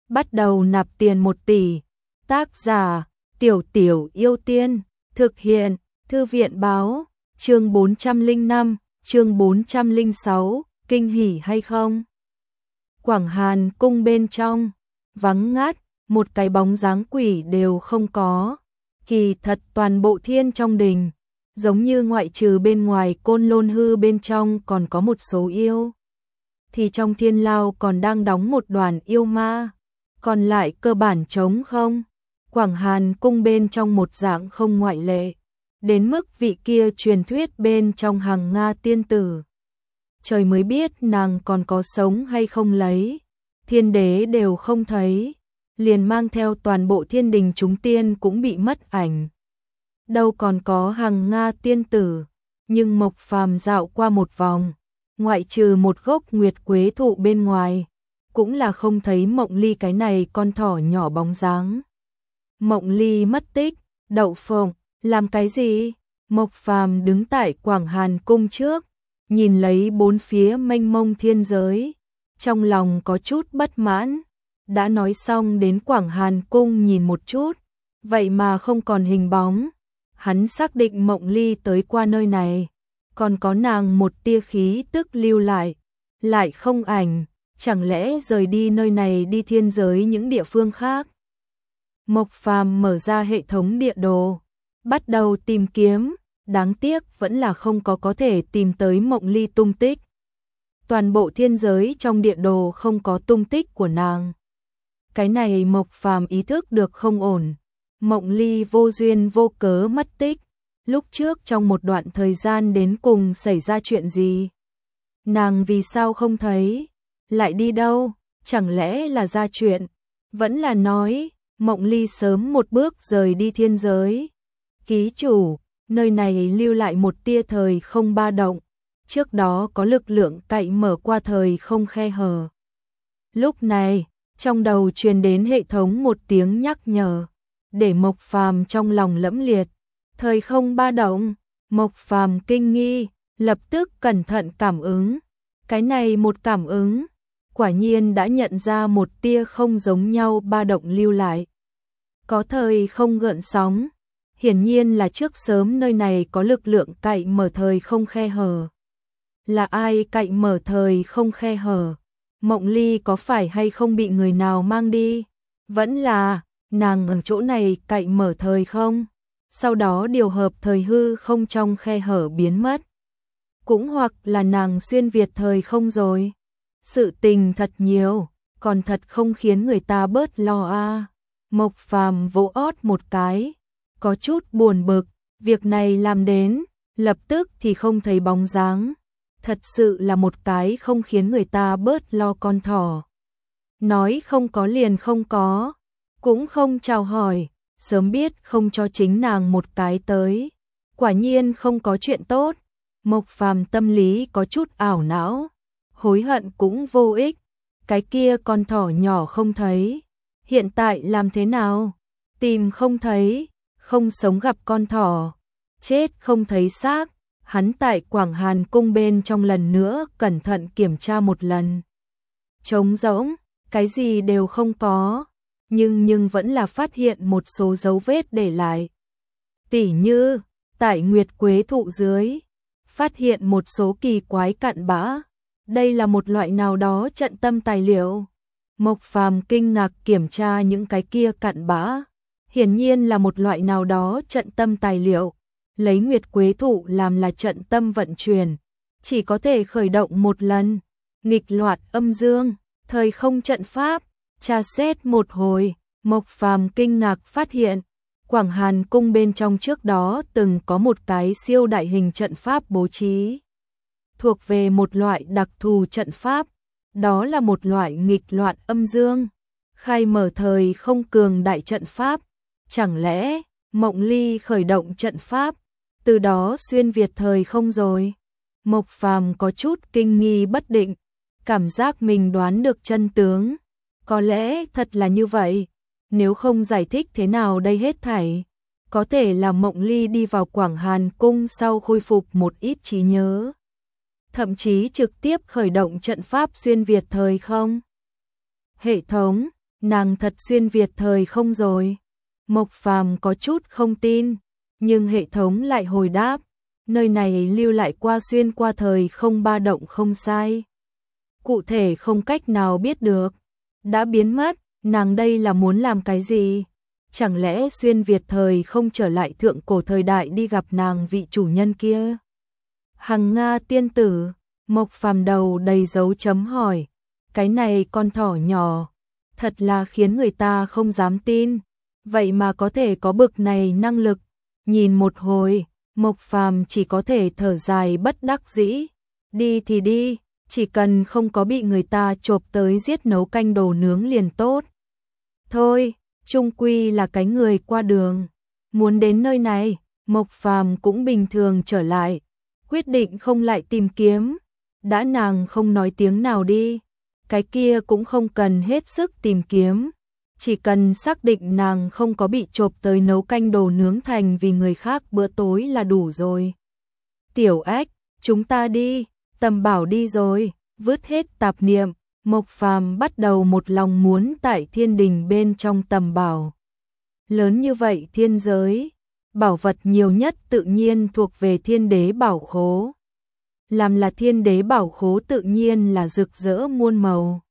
bắt đầu nạp tiền 1 tỷ. Tác giả, Tiểu Tiểu Yêu Tiên, thực hiện, Thư viện báo, chương 405, chương 406, kinh hỉ hay không? Quảng Hàn cung bên trong, vắng ngắt, một cái bóng dáng quỷ đều không có. Kỳ thật toàn bộ thiên trong đình, giống như ngoại trừ bên ngoài Côn Lôn Hư bên trong còn có một số yêu. Thì trong thiên lao còn đang đóng một đoàn yêu ma, còn lại cơ bản trống không. Quảng Hàn cung bên trong một dạng không ngoại lệ, đến mức vị kia truyền thuyết bên trong hàng Nga tiên tử. Trời mới biết nàng còn có sống hay không lấy, thiên đế đều không thấy, liền mang theo toàn bộ thiên đình chúng tiên cũng bị mất ảnh. Đâu còn có hàng Nga tiên tử, nhưng Mộc Phàm dạo qua một vòng, ngoại trừ một gốc nguyệt quế thụ bên ngoài, cũng là không thấy Mộng Ly cái này con thỏ nhỏ bóng dáng. Mộng Ly mất tích, Đậu Phộng, làm cái gì? Mộc Phàm đứng tại Quảng Hàn cung trước, nhìn lấy bốn phía mênh mông thiên giới, trong lòng có chút bất mãn. Đã nói xong đến Quảng Hàn cung nhìn một chút, vậy mà không còn hình bóng. Hắn xác định Mộng Ly tới qua nơi này, còn có nàng một tia khí tức lưu lại không ảnh, chẳng lẽ rời đi nơi này đi thiên giới những địa phương khác. Mộc Phàm mở ra hệ thống địa đồ, bắt đầu tìm kiếm, đáng tiếc vẫn là không có thể tìm tới Mộng Ly tung tích. Toàn bộ thiên giới trong địa đồ không có tung tích của nàng. Cái này Mộc Phàm ý thức được không ổn. Mộng Ly vô duyên vô cớ mất tích, lúc trước trong một đoạn thời gian đến cùng xảy ra chuyện gì? Nàng vì sao không thấy? Lại đi đâu? Chẳng lẽ là ra chuyện? Vẫn là nói, Mộng Ly sớm một bước rời đi thiên giới. Ký chủ, nơi này lưu lại một tia thời không ba động, trước đó có lực lượng cậy mở qua thời không khe hở. Lúc này, trong đầu truyền đến hệ thống một tiếng nhắc nhở, để Mộc Phàm trong lòng lẫm liệt. Thời không ba động, Mộc Phàm kinh nghi, lập tức cẩn thận cảm ứng. Cái này một cảm ứng, quả nhiên đã nhận ra một tia không giống nhau ba động lưu lại. Có thời không gợn sóng, hiển nhiên là trước sớm nơi này có lực lượng cậy mở thời không khe hở. Là ai cậy mở thời không khe hở? Mộng Ly có phải hay không bị người nào mang đi? Vẫn là nàng ở chỗ này cậy mở thời không, sau đó điều hợp thời hư không trong khe hở biến mất. Cũng hoặc là nàng xuyên việt thời không rồi. Sự tình thật nhiều, còn thật không khiến người ta bớt lo a. Mộc Phàm vỗ ót một cái, có chút buồn bực, việc này làm đến, lập tức thì không thấy bóng dáng. Thật sự là một cái không khiến người ta bớt lo con thỏ. Nói không có liền không có, cũng không chào hỏi, sớm biết không cho chính nàng một cái tới. Quả nhiên không có chuyện tốt. Mộc Phàm tâm lý có chút ảo não, hối hận cũng vô ích. Cái kia con thỏ nhỏ không thấy, hiện tại làm thế nào? Tìm không thấy, không sống gặp con thỏ, chết không thấy xác. Hắn tại Quảng Hàn cung bên trong lần nữa cẩn thận kiểm tra một lần. Trống rỗng, cái gì đều không có, nhưng vẫn là phát hiện một số dấu vết để lại. Tỉ như, tại nguyệt quế thụ dưới, phát hiện một số kỳ quái cặn bã. Đây là một loại nào đó trận tâm tài liệu. Mộc Phàm kinh ngạc kiểm tra những cái kia cặn bã. Hiển nhiên là một loại nào đó trận tâm tài liệu. Lấy nguyệt quế thụ làm là trận tâm vận chuyển, chỉ có thể khởi động một lần. Nghịch loạt âm dương, thời không trận pháp, tra xét một hồi, Mộc Phàm kinh ngạc phát hiện, Quảng Hàn cung bên trong trước đó từng có một cái siêu đại hình trận pháp bố trí. Thuộc về một loại đặc thù trận pháp, đó là một loại nghịch loạt âm dương, khai mở thời không cường đại trận pháp. Chẳng lẽ Mộng Ly khởi động trận pháp, từ đó xuyên việt thời không rồi? Mộc Phàm có chút kinh nghi bất định, cảm giác mình đoán được chân tướng. Có lẽ thật là như vậy, nếu không giải thích thế nào đây hết thảy. Có thể là Mộng Ly đi vào Quảng Hàn cung sau khôi phục một ít trí nhớ, thậm chí trực tiếp khởi động trận pháp xuyên việt thời không. Hệ thống, Nàng thật xuyên Việt thời không rồi? Mộc Phàm có chút không tin, nhưng hệ thống lại hồi đáp, nơi này lưu lại qua xuyên qua thời không ba động không sai. Cụ thể không cách nào biết được, đã biến mất, nàng đây là muốn làm cái gì? Chẳng lẽ xuyên Việt thời không trở lại thượng cổ thời đại đi gặp nàng vị chủ nhân kia? Hằng Nga tiên tử, Mộc Phàm đầu đầy dấu chấm hỏi, cái này con thỏ nhỏ, thật là khiến người ta không dám tin, vậy mà có thể có bực này năng lực. Nhìn một hồi, Mộc Phàm chỉ có thể thở dài bất đắc dĩ, đi thì đi, chỉ cần không có bị người ta chộp tới giết nấu canh đồ nướng liền tốt. Thôi, chung quy là cái người qua đường, muốn đến nơi này, Mộc Phàm cũng bình thường trở lại, quyết định không lại tìm kiếm, đã nàng không nói tiếng nào đi, cái kia cũng không cần hết sức tìm kiếm, chỉ cần xác định nàng không có bị chộp tới nấu canh đồ nướng thành vì người khác bữa tối là đủ rồi. Tiểu Ếch, chúng ta đi, Tầm Bảo đi rồi, vứt hết tạp niệm, Mộc Phàm bắt đầu một lòng muốn tại thiên đình bên trong Tầm Bảo. Lớn như vậy thiên giới, bảo vật nhiều nhất tự nhiên thuộc về Thiên Đế Bảo Khố. Làm là Thiên Đế Bảo Khố tự nhiên là rực rỡ muôn màu,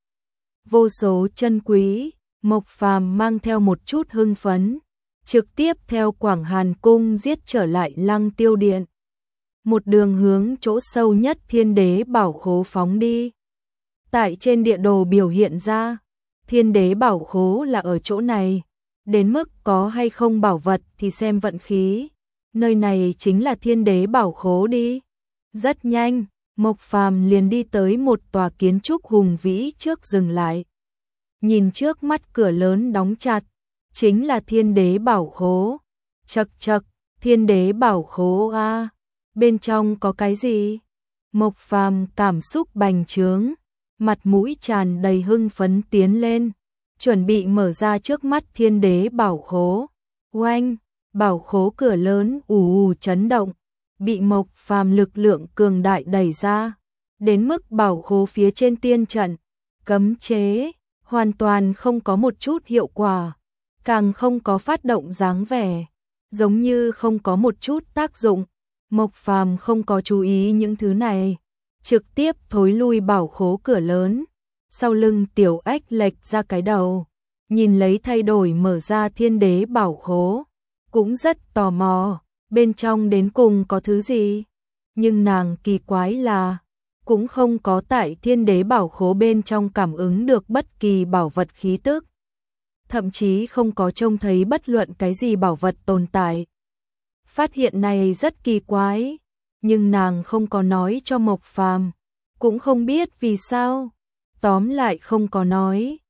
vô số chân quý. Mộc Phàm mang theo một chút hưng phấn, trực tiếp theo Quảng Hàn Cung giết trở lại Lăng Tiêu Điện. Một đường hướng chỗ sâu nhất Thiên Đế Bảo Khố phóng đi. Tại trên địa đồ biểu hiện ra, Thiên Đế Bảo Khố là ở chỗ này, đến mức có hay không bảo vật thì xem vận khí. Nơi này chính là Thiên Đế Bảo Khố đi. Rất nhanh, Mộc Phàm liền đi tới một tòa kiến trúc hùng vĩ trước dừng lại. Nhìn trước mắt cửa lớn đóng chặt, chính là Thiên Đế Bảo Khố. Chậc chậc, Thiên Đế Bảo Khố a, bên trong có cái gì? Mộc Phàm cảm xúc bành trướng, mặt mũi tràn đầy hưng phấn tiến lên, chuẩn bị mở ra trước mắt Thiên Đế Bảo Khố. Oanh, bảo khố cửa lớn ù ù chấn động, bị Mộc Phàm lực lượng cường đại đẩy ra, đến mức bảo khố phía trên tiên trận cấm chế hoàn toàn không có một chút hiệu quả, càng không có phát động dáng vẻ, giống như không có một chút tác dụng. Mộc Phàm không có chú ý những thứ này, trực tiếp thối lui bảo khố cửa lớn. Sau lưng Tiểu Ếch lệch ra cái đầu, nhìn lấy thay đổi mở ra Thiên Đế Bảo Khố, cũng rất tò mò, bên trong đến cùng có thứ gì. Nhưng nàng kỳ quái là, cũng không có tại Thiên Đế Bảo Khố bên trong cảm ứng được bất kỳ bảo vật khí tức. Thậm chí không có trông thấy bất luận cái gì bảo vật tồn tại. Phát hiện này rất kỳ quái, nhưng nàng không có nói cho Mộc Phàm, cũng không biết vì sao. Tóm lại không có nói.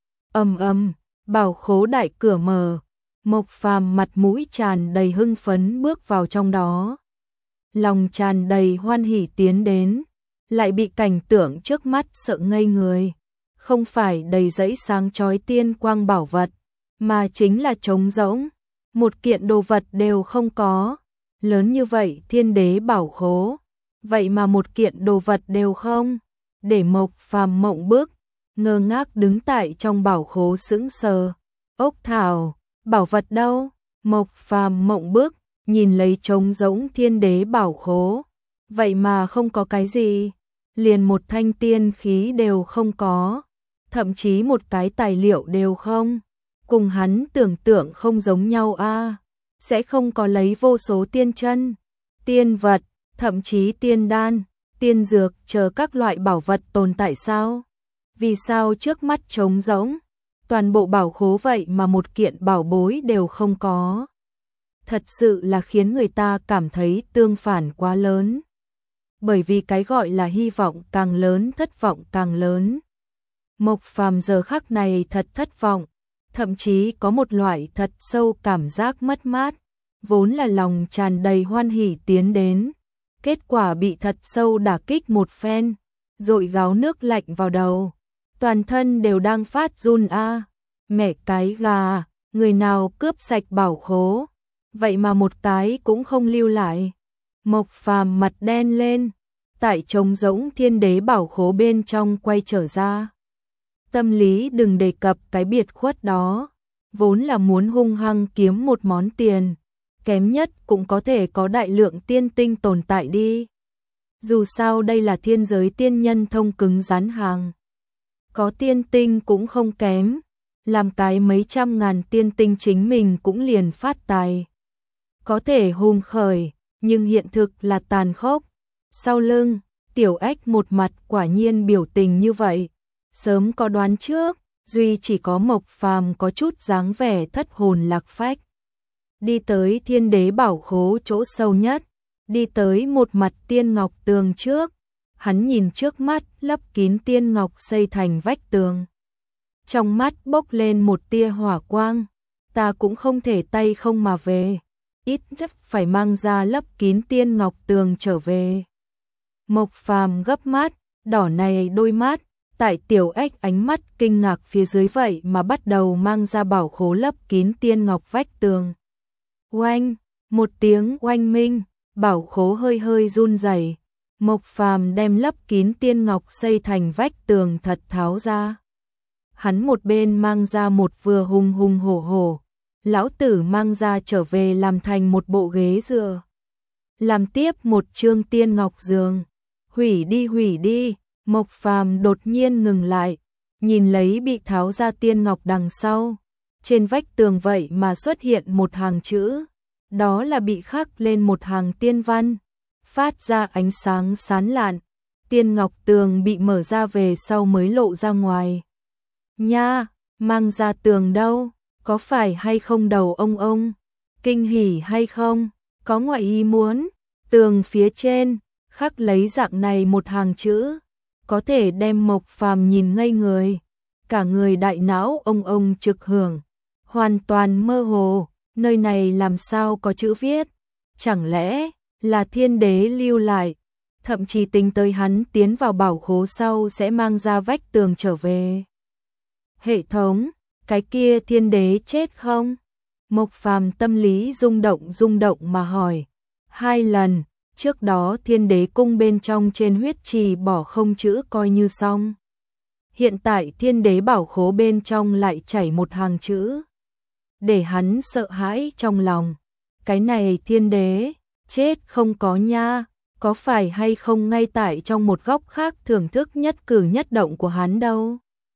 Bảo khố đại cửa mở, Mộc Phàm mặt mũi tràn đầy hưng phấn bước vào trong đó. Lòng tràn đầy hoan hỉ tiến đến, lại bị cảnh tượng trước mắt sợ ngây người. Không phải đầy dãy sáng chói tiên quang bảo vật, mà chính là trống rỗng, một kiện đồ vật đều không có. Lớn như vậy Thiên Đế Bảo Khố, vậy mà một kiện đồ vật đều không, để Mộc Phàm mộng bức, ngơ ngác đứng tại trong bảo khố sững sờ. Ốc thảo, bảo vật đâu? Mộc Phàm mộng bức, nhìn lấy trống rỗng Thiên Đế Bảo Khố, vậy mà không có cái gì, liền một thanh tiên khí đều không có, thậm chí một cái tài liệu đều không. Cùng hắn tưởng tượng không giống nhau a, sẽ không có lấy vô số tiên chân, tiên vật, thậm chí tiên đan, tiên dược chờ các loại bảo vật tồn tại sao? Vì sao trước mắt trống rỗng, toàn bộ bảo khố vậy mà một kiện bảo bối đều không có? Thật sự là khiến người ta cảm thấy tương phản quá lớn. Bởi vì cái gọi là hy vọng càng lớn thất vọng càng lớn. Mộc Phàm giờ khắc này thật thất vọng, thậm chí có một loại thật sâu cảm giác mất mát, vốn là lòng tràn đầy hoan hỉ tiến đến, kết quả bị thật sâu đả kích một phen, dội gáo nước lạnh vào đầu, toàn thân đều đang phát run a. Mẹ cái gà, người nào cướp sạch bảo khố, vậy mà một cái cũng không lưu lại. Mộc Phàm mặt đen lên, tại trống rỗng Thiên Đế Bảo Khố bên trong quay trở ra. Tâm lý đừng đề cập cái biệt khuất đó, vốn là muốn hung hăng kiếm một món tiền, kém nhất cũng có thể có đại lượng tiên tinh tồn tại đi. Dù sao đây là thiên giới tiên nhân thông cứng rắn hàng. Có tiên tinh cũng không kém, làm cái mấy trăm ngàn tiên tinh chính mình cũng liền phát tài. Có thể hùng khởi, nhưng hiện thực là tàn khốc. Sau lưng, Tiểu Ếch một mặt quả nhiên biểu tình như vậy. Sớm có đoán trước, duy chỉ có Mộc Phàm có chút dáng vẻ thất hồn lạc phách. Đi tới Thiên Đế bảo khố chỗ sâu nhất, đi tới một mặt tiên ngọc tường trước, hắn nhìn trước mắt lấp kín tiên ngọc xây thành vách tường. Trong mắt bốc lên một tia hỏa quang, ta cũng không thể tay không mà về, ít nhất phải mang ra lấp kín tiên ngọc tường trở về. Mộc Phàm gấp mắt, đỏ này đôi mắt, tại Tiểu Ếch ánh mắt kinh ngạc phía dưới vậy mà bắt đầu mang ra bảo khố lấp kín tiên ngọc vách tường. Oanh, một tiếng oanh minh, bảo khố hơi hơi run rẩy. Mộc Phàm đem lấp kín tiên ngọc xây thành vách tường thật tháo ra. Hắn một bên mang ra một vừa hùng hùng hổ hổ, lão tử mang ra trở về làm thành một bộ ghế dựa. Làm tiếp một chương tiên ngọc giường. Hủy đi, Mộc Phàm đột nhiên ngừng lại, nhìn lấy bị tháo ra tiên ngọc đằng sau. Trên vách tường vậy mà xuất hiện một hàng chữ, đó là bị khắc lên một hàng tiên văn, phát ra ánh sáng sáng lạn. Tiên ngọc tường bị mở ra về sau mới lộ ra ngoài. Nha, mang ra tường đâu, có phải hay không đầu ông, kinh hỉ hay không, có ngoại ý muốn, tường phía trên, khắc lấy dạng này một hàng chữ, có thể đem Mộc Phàm nhìn ngây người, cả người đại não ông trực hưởng, hoàn toàn mơ hồ, nơi này làm sao có chữ viết, chẳng lẽ là Thiên Đế lưu lại, thậm chí tính tới hắn tiến vào bảo khố sau sẽ mang ra vách tường trở về. Hệ thống, cái kia Thiên Đế chết không? Mộc Phàm tâm lý rung động mà hỏi. 2 lần, trước đó Thiên Đế cung bên trong trên huyết trì bỏ không chữ coi như xong. Hiện tại Thiên Đế bảo khố bên trong lại chảy một hàng chữ. Để hắn sợ hãi trong lòng. Cái này Thiên Đế, chết không có nha, có phải hay không ngay tại trong một góc khác thưởng thức nhất cử nhất động của hắn đâu.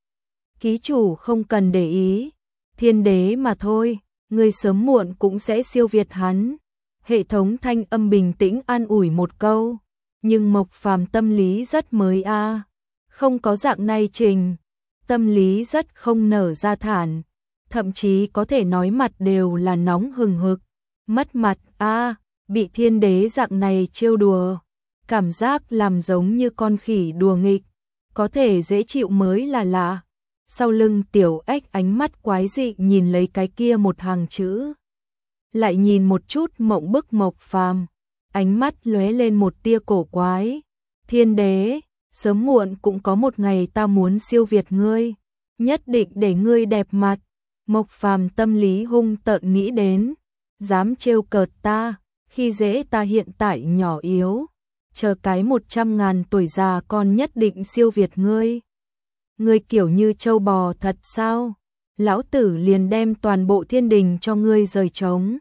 Ký chủ không cần để ý, Thiên Đế mà thôi, người sớm muộn cũng sẽ siêu việt hắn. Hệ thống thanh âm bình tĩnh an ủi một câu, nhưng Mộc Phàm tâm lý rất mới a, không có dạng này trình, tâm lý rất không nở ra thản, thậm chí có thể nói mặt đều là nóng hừng hực, mất mặt a, bị Thiên Đế dạng này trêu đùa, cảm giác làm giống như con khỉ đùa nghịch, có thể dễ chịu mới là lạ. Sau lưng Tiểu Ếch ánh mắt quái dị nhìn lấy cái kia một hàng chữ, lại nhìn một chút mộng bức Mộc Phàm, ánh mắt lóe lên một tia cổ quái. Thiên Đế, sớm muộn cũng có một ngày ta muốn siêu việt ngươi, nhất định để ngươi đẹp mặt. Mộc Phàm tâm lý hung tợn nghĩ đến, dám trêu cợt ta, khi dễ ta hiện tại nhỏ yếu, chờ cái 100.000 tuổi già con nhất định siêu việt ngươi. Ngươi kiểu như trâu bò thật sao? Lão tử liền đem toàn bộ thiên đình cho ngươi rời trống.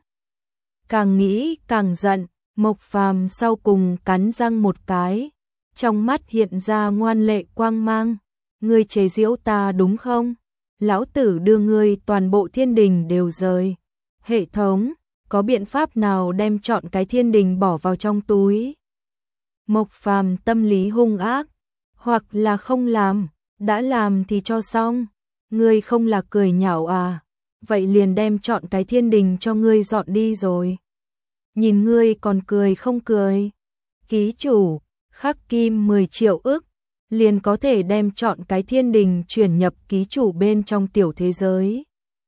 Càng nghĩ càng giận, Mộc Phàm sau cùng cắn răng một cái, trong mắt hiện ra ngoan lệ quang mang. Ngươi chế giễu ta đúng không? Lão tử đưa ngươi toàn bộ thiên đình đều rời. Hệ thống, có biện pháp nào đem chọn cái thiên đình bỏ vào trong túi? Mộc Phàm tâm lý hung ác, hoặc là không làm, đã làm thì cho xong. Ngươi không là cười nhạo à? Vậy liền đem chọn cái thiên đình cho ngươi dọn đi rồi. Nhìn ngươi còn cười không cười. Ký chủ, khắc kim 10 triệu ức, liền có thể đem chọn cái thiên đình chuyển nhập ký chủ bên trong tiểu thế giới.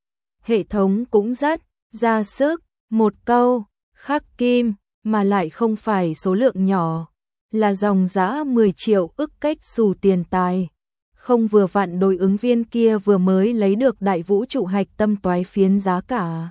Hệ thống cũng rất ra sức, một câu, khắc kim, mà lại không phải số lượng nhỏ, là dòng giá 10 triệu ức cách xù tiền tài. Không vừa vặn đối ứng viên kia vừa mới lấy được đại vũ trụ hạch tâm toái phiến giá cả.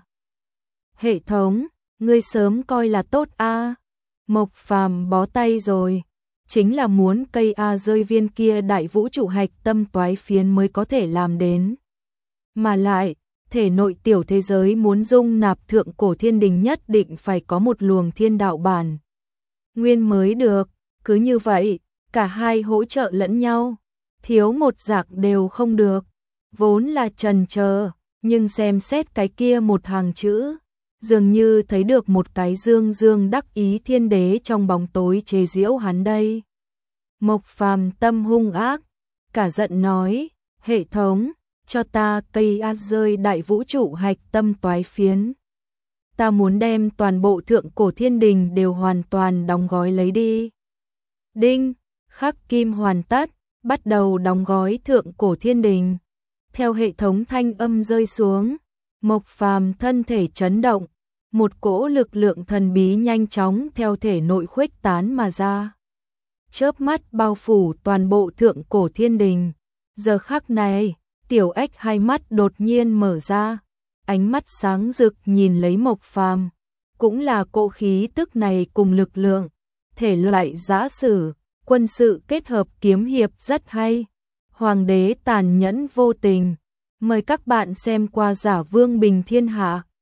Hệ thống, ngươi sớm coi là tốt a. Mộc Phàm bó tay rồi, chính là muốn cây A rơi viên kia đại vũ trụ hạch tâm toái phiến mới có thể làm đến. Mà lại, thể nội tiểu thế giới muốn dung nạp thượng cổ thiên đình nhất định phải có một luồng thiên đạo bản nguyên mới được, cứ như vậy, cả hai hỗ trợ lẫn nhau, thiếu một dạng đều không được. Vốn là trần chờ, nhưng xem xét cái kia một hàng chữ, dường như thấy được một cái dương dương đắc ý thiên đế trong bóng tối chế giễu hắn đây. Mộc Phàm tâm hung ác, cả giận nói, hệ thống, cho ta cây A rơi đại vũ trụ hạch tâm toái phiến. Ta muốn đem toàn bộ thượng cổ thiên đình đều hoàn toàn đóng gói lấy đi. Đinh, khắc kim hoàn tất, bắt đầu đóng gói thượng cổ thiên đình. Theo hệ thống thanh âm rơi xuống, Mộc Phàm thân thể chấn động, một cỗ lực lượng thần bí nhanh chóng theo thể nội khuếch tán mà ra. Chớp mắt bao phủ toàn bộ thượng cổ thiên đình. Giờ khắc này, Tiểu Ếch hai mắt đột nhiên mở ra, ánh mắt sáng rực nhìn lấy Mộc Phàm, cũng là cỗ khí tức này cùng lực lượng, thể loại giã sử, quân sự kết hợp kiếm hiệp rất hay. Hoàng đế tàn nhẫn vô tình. Mời các bạn xem qua Giả Vương Bình Thiên Hạ.